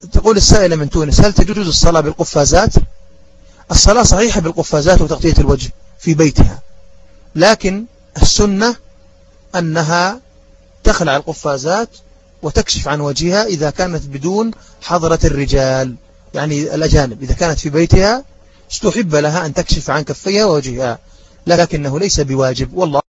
تقول السائلة من تونس: هل تجوز الصلاة بالقفازات؟ الصلاة صحيحة بالقفازات وتغطية الوجه في بيتها، لكن السنة أنها تخلع القفازات وتكشف عن وجهها إذا كانت بدون حضرة الرجال، يعني الأجانب. إذا كانت في بيتها استحب لها أن تكشف عن كفيها ووجهها، لكنه ليس بواجب والله